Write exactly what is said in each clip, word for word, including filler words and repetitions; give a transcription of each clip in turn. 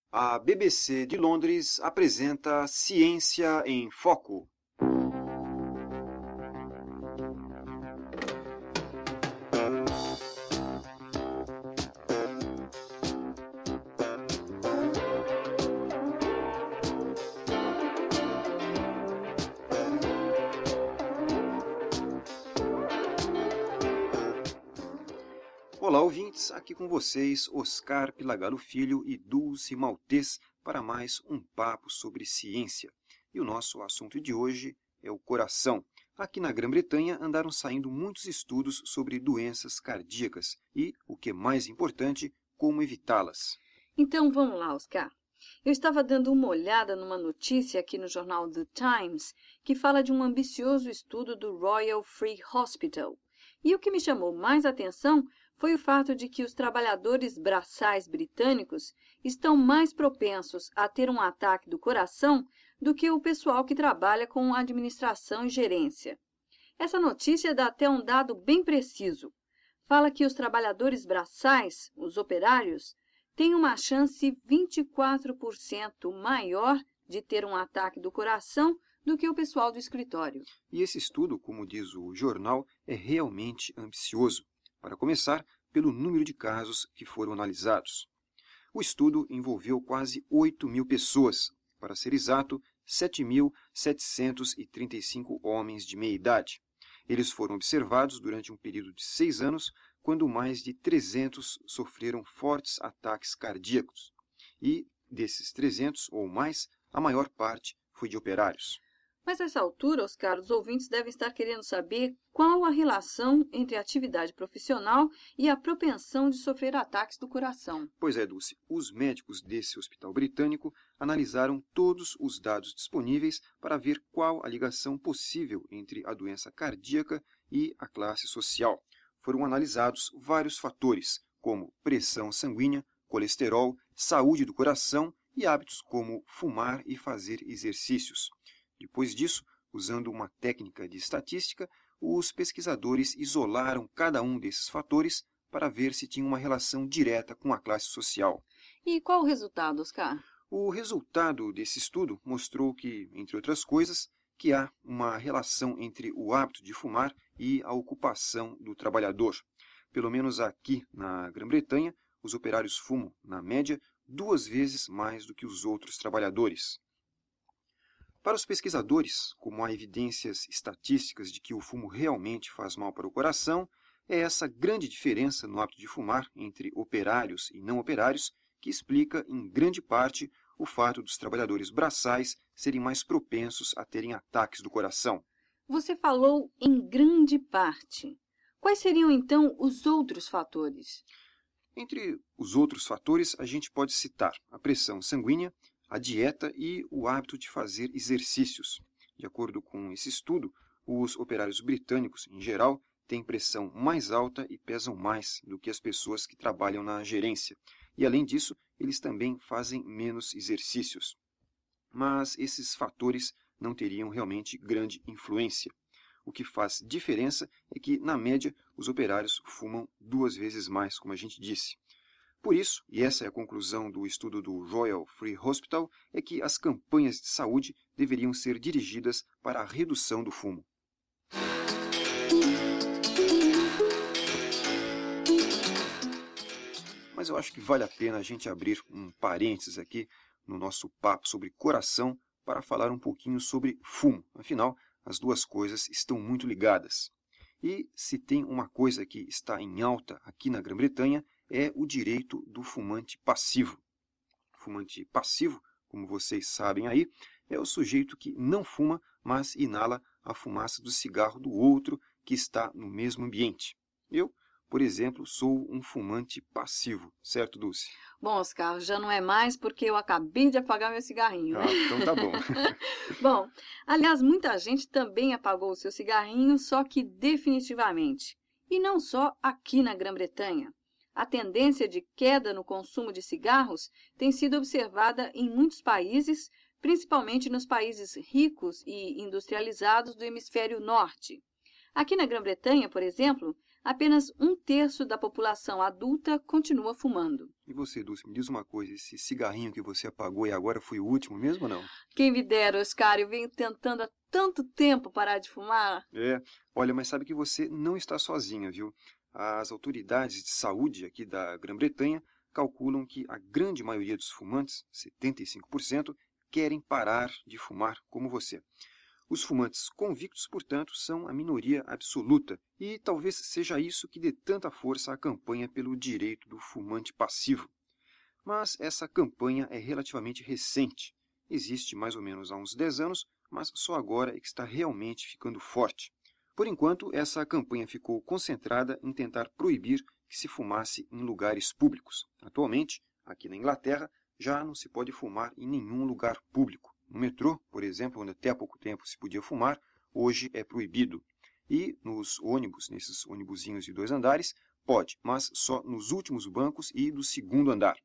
A B B C de Londres apresenta Ciência em Foco. Olá, ouvintes, aqui com vocês, Oscar Pilagalo Filho e Dulce Maltês para mais um papo sobre ciência. E o nosso assunto de hoje é o coração. Aqui na Grã-Bretanha andaram saindo muitos estudos sobre doenças cardíacas e, o que é mais importante, como evitá-las. Então vamos lá, Oscar. Eu estava dando uma olhada numa notícia aqui no jornal The Times que fala de um ambicioso estudo do Royal Free Hospital. E o que me chamou mais atenção foi o fato de que os trabalhadores braçais britânicos estão mais propensos a ter um ataque do coração do que o pessoal que trabalha com administração e gerência. Essa notícia dá até um dado bem preciso. Fala que os trabalhadores braçais, os operários, têm uma chance vinte e quatro por cento maior de ter um ataque do coração do que o pessoal do escritório. E esse estudo, como diz o jornal, é realmente ambicioso. Para começar, pelo número de casos que foram analisados. O estudo envolveu quase oito mil pessoas, para ser exato, sete mil setecentos e trinta e cinco homens de meia idade. Eles foram observados durante um período de seis anos, quando mais de trezentos sofreram fortes ataques cardíacos. E, desses trezentos ou mais, a maior parte foi de operários. Mas nessa altura, os caros ouvintes devem estar querendo saber qual a relação entre a atividade profissional e a propensão de sofrer ataques do coração. Pois é, Dulce, os médicos desse hospital britânico analisaram todos os dados disponíveis para ver qual a ligação possível entre a doença cardíaca e a classe social. Foram analisados vários fatores, como pressão sanguínea, colesterol, saúde do coração e hábitos como fumar e fazer exercícios. Depois disso, usando uma técnica de estatística, os pesquisadores isolaram cada um desses fatores para ver se tinha uma relação direta com a classe social. E qual o resultado, Oscar? O resultado desse estudo mostrou que, entre outras coisas, que há uma relação entre o hábito de fumar e a ocupação do trabalhador. Pelo menos aqui na Grã-Bretanha, os operários fumam, na média, duas vezes mais do que os outros trabalhadores. Para os pesquisadores, como há evidências estatísticas de que o fumo realmente faz mal para o coração, é essa grande diferença no hábito de fumar entre operários e não operários que explica, em grande parte, o fato dos trabalhadores braçais serem mais propensos a terem ataques do coração. Você falou em grande parte. Quais seriam, então, os outros fatores? Entre os outros fatores, a gente pode citar a pressão sanguínea, a dieta e o hábito de fazer exercícios. De acordo com esse estudo, os operários britânicos, em geral, têm pressão mais alta e pesam mais do que as pessoas que trabalham na gerência. E, além disso, eles também fazem menos exercícios. Mas esses fatores não teriam realmente grande influência. O que faz diferença é que, na média, os operários fumam duas vezes mais, como a gente disse. Por isso, e essa é a conclusão do estudo do Royal Free Hospital, é que as campanhas de saúde deveriam ser dirigidas para a redução do fumo. Mas eu acho que vale a pena a gente abrir um parênteses aqui no nosso papo sobre coração para falar um pouquinho sobre fumo. Afinal, as duas coisas estão muito ligadas. E se tem uma coisa que está em alta aqui na Grã-Bretanha, é o direito do fumante passivo. O fumante passivo, como vocês sabem aí, é o sujeito que não fuma, mas inala a fumaça do cigarro do outro que está no mesmo ambiente. Eu, por exemplo, sou um fumante passivo, certo, Dulce? Bom, Oscar, já não é mais porque eu acabei de apagar meu cigarrinho, né? Ah, então tá bom. Bom, aliás, muita gente também apagou o seu cigarrinho, só que definitivamente. E não só aqui na Grã-Bretanha. A tendência de queda no consumo de cigarros tem sido observada em muitos países, principalmente nos países ricos e industrializados do hemisfério norte. Aqui na Grã-Bretanha, por exemplo, apenas um terço da população adulta continua fumando. E você, Dulce, me diz uma coisa, esse cigarrinho que você apagou e agora foi o último mesmo ou não? Quem me dera, Oscar, eu venho tentando há tanto tempo parar de fumar. É, olha, mas sabe que você não está sozinha, viu? As autoridades de saúde aqui da Grã-Bretanha calculam que a grande maioria dos fumantes, setenta e cinco por cento, querem parar de fumar como você. Os fumantes convictos, portanto, são a minoria absoluta, e talvez seja isso que dê tanta força à campanha pelo direito do fumante passivo. Mas essa campanha é relativamente recente. Existe mais ou menos há uns dez anos, mas só agora é que está realmente ficando forte. Por enquanto, essa campanha ficou concentrada em tentar proibir que se fumasse em lugares públicos. Atualmente, aqui na Inglaterra, já não se pode fumar em nenhum lugar público. No metrô, por exemplo, onde até há pouco tempo se podia fumar, hoje é proibido. E nos ônibus, nesses ônibusinhos de dois andares, pode, mas só nos últimos bancos e do segundo andar.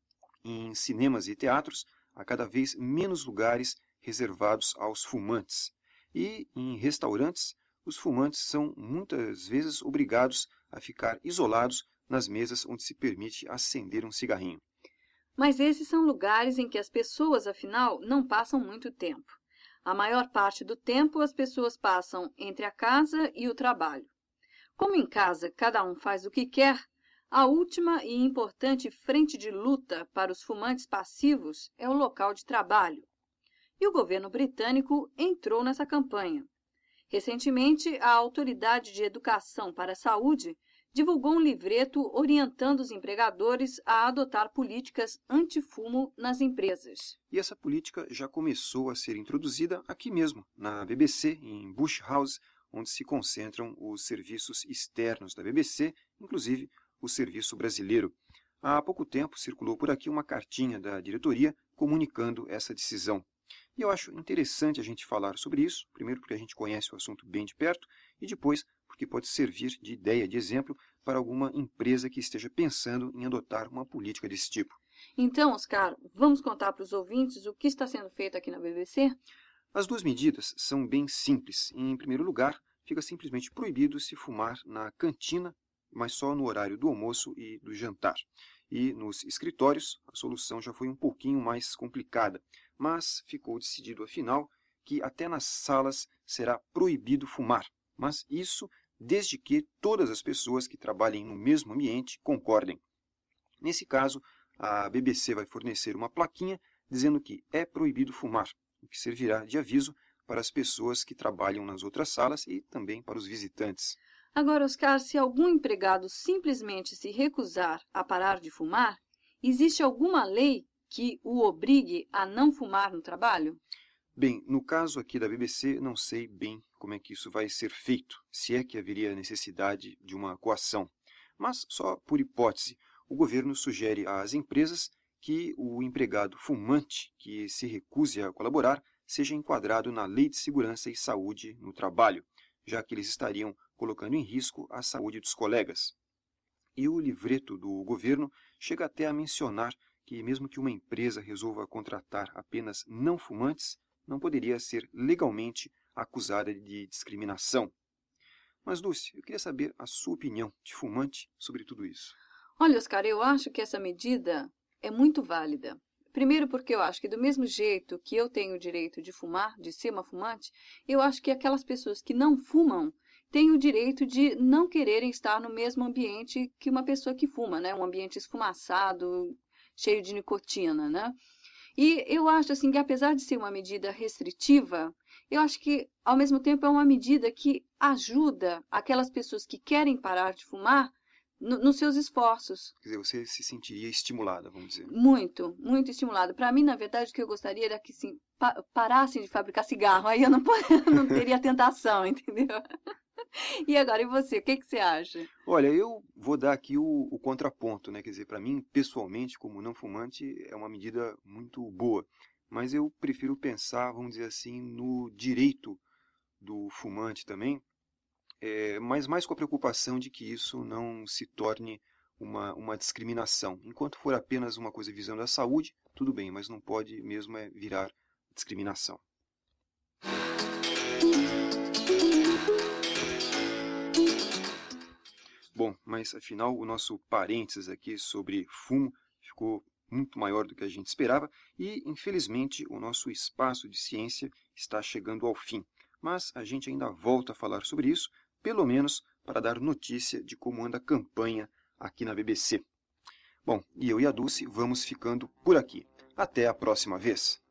Em cinemas e teatros, há cada vez menos lugares reservados aos fumantes. E em restaurantes, os fumantes são muitas vezes obrigados a ficar isolados nas mesas onde se permite acender um cigarrinho. Mas esses são lugares em que as pessoas, afinal, não passam muito tempo. A maior parte do tempo as pessoas passam entre a casa e o trabalho. Como em casa cada um faz o que quer, a última e importante frente de luta para os fumantes passivos é o local de trabalho. E o governo britânico entrou nessa campanha. Recentemente, a Autoridade de Educação para a Saúde divulgou um livreto orientando os empregadores a adotar políticas anti-fumo nas empresas. E essa política já começou a ser introduzida aqui mesmo, na B B C, em Bush House, onde se concentram os serviços externos da B B C, inclusive o serviço brasileiro. Há pouco tempo circulou por aqui uma cartinha da diretoria comunicando essa decisão. E eu acho interessante a gente falar sobre isso, primeiro porque a gente conhece o assunto bem de perto, e depois porque pode servir de ideia, de exemplo, para alguma empresa que esteja pensando em adotar uma política desse tipo. Então, Oscar, vamos contar para os ouvintes o que está sendo feito aqui na B B C? As duas medidas são bem simples. Em primeiro lugar, fica simplesmente proibido se fumar na cantina, mas só no horário do almoço e do jantar. E nos escritórios, a solução já foi um pouquinho mais complicada, mas ficou decidido, afinal, que até nas salas será proibido fumar. Mas isso desde que todas as pessoas que trabalhem no mesmo ambiente concordem. Nesse caso, a B B C vai fornecer uma plaquinha dizendo que é proibido fumar, o que servirá de aviso para as pessoas que trabalham nas outras salas e também para os visitantes. Agora, Oscar, se algum empregado simplesmente se recusar a parar de fumar, existe alguma lei que o obrigue a não fumar no trabalho? Bem, no caso aqui da B B C, não sei bem como é que isso vai ser feito, se é que haveria necessidade de uma coação. Mas, só por hipótese, o governo sugere às empresas que o empregado fumante que se recuse a colaborar seja enquadrado na Lei de Segurança e Saúde no Trabalho, já que eles estariam colocando em risco a saúde dos colegas. E o livreto do governo chega até a mencionar que mesmo que uma empresa resolva contratar apenas não fumantes, não poderia ser legalmente acusada de discriminação. Mas, Dulce, eu queria saber a sua opinião de fumante sobre tudo isso. Olha, Oscar, eu acho que essa medida é muito válida. Primeiro porque eu acho que do mesmo jeito que eu tenho o direito de fumar, de ser uma fumante, eu acho que aquelas pessoas que não fumam têm o direito de não quererem estar no mesmo ambiente que uma pessoa que fuma, né? Um ambiente esfumaçado, cheio de nicotina, né? E eu acho assim que apesar de ser uma medida restritiva, eu acho que ao mesmo tempo é uma medida que ajuda aquelas pessoas que querem parar de fumar no, nos seus esforços. Quer dizer, você se sentiria estimulada, vamos dizer. Muito, muito estimulada. Para mim, na verdade, o que eu gostaria era que sim, pa parassem de fabricar cigarro. Aí eu não, não teria tentação, entendeu? E agora, e você? O que, que você acha? Olha, eu vou dar aqui o, o contraponto, né? Quer dizer, para mim, pessoalmente, como não fumante, é uma medida muito boa. Mas eu prefiro pensar, vamos dizer assim, no direito do fumante também, é, mas mais com a preocupação de que isso não se torne uma, uma discriminação. Enquanto for apenas uma coisa visando a saúde, tudo bem, mas não pode mesmo é virar discriminação. Bom, mas afinal o nosso parênteses aqui sobre fumo ficou muito maior do que a gente esperava e, infelizmente, o nosso espaço de ciência está chegando ao fim. Mas a gente ainda volta a falar sobre isso, pelo menos para dar notícia de como anda a campanha aqui na B B C. Bom, e eu e a Dulce vamos ficando por aqui. Até a próxima vez!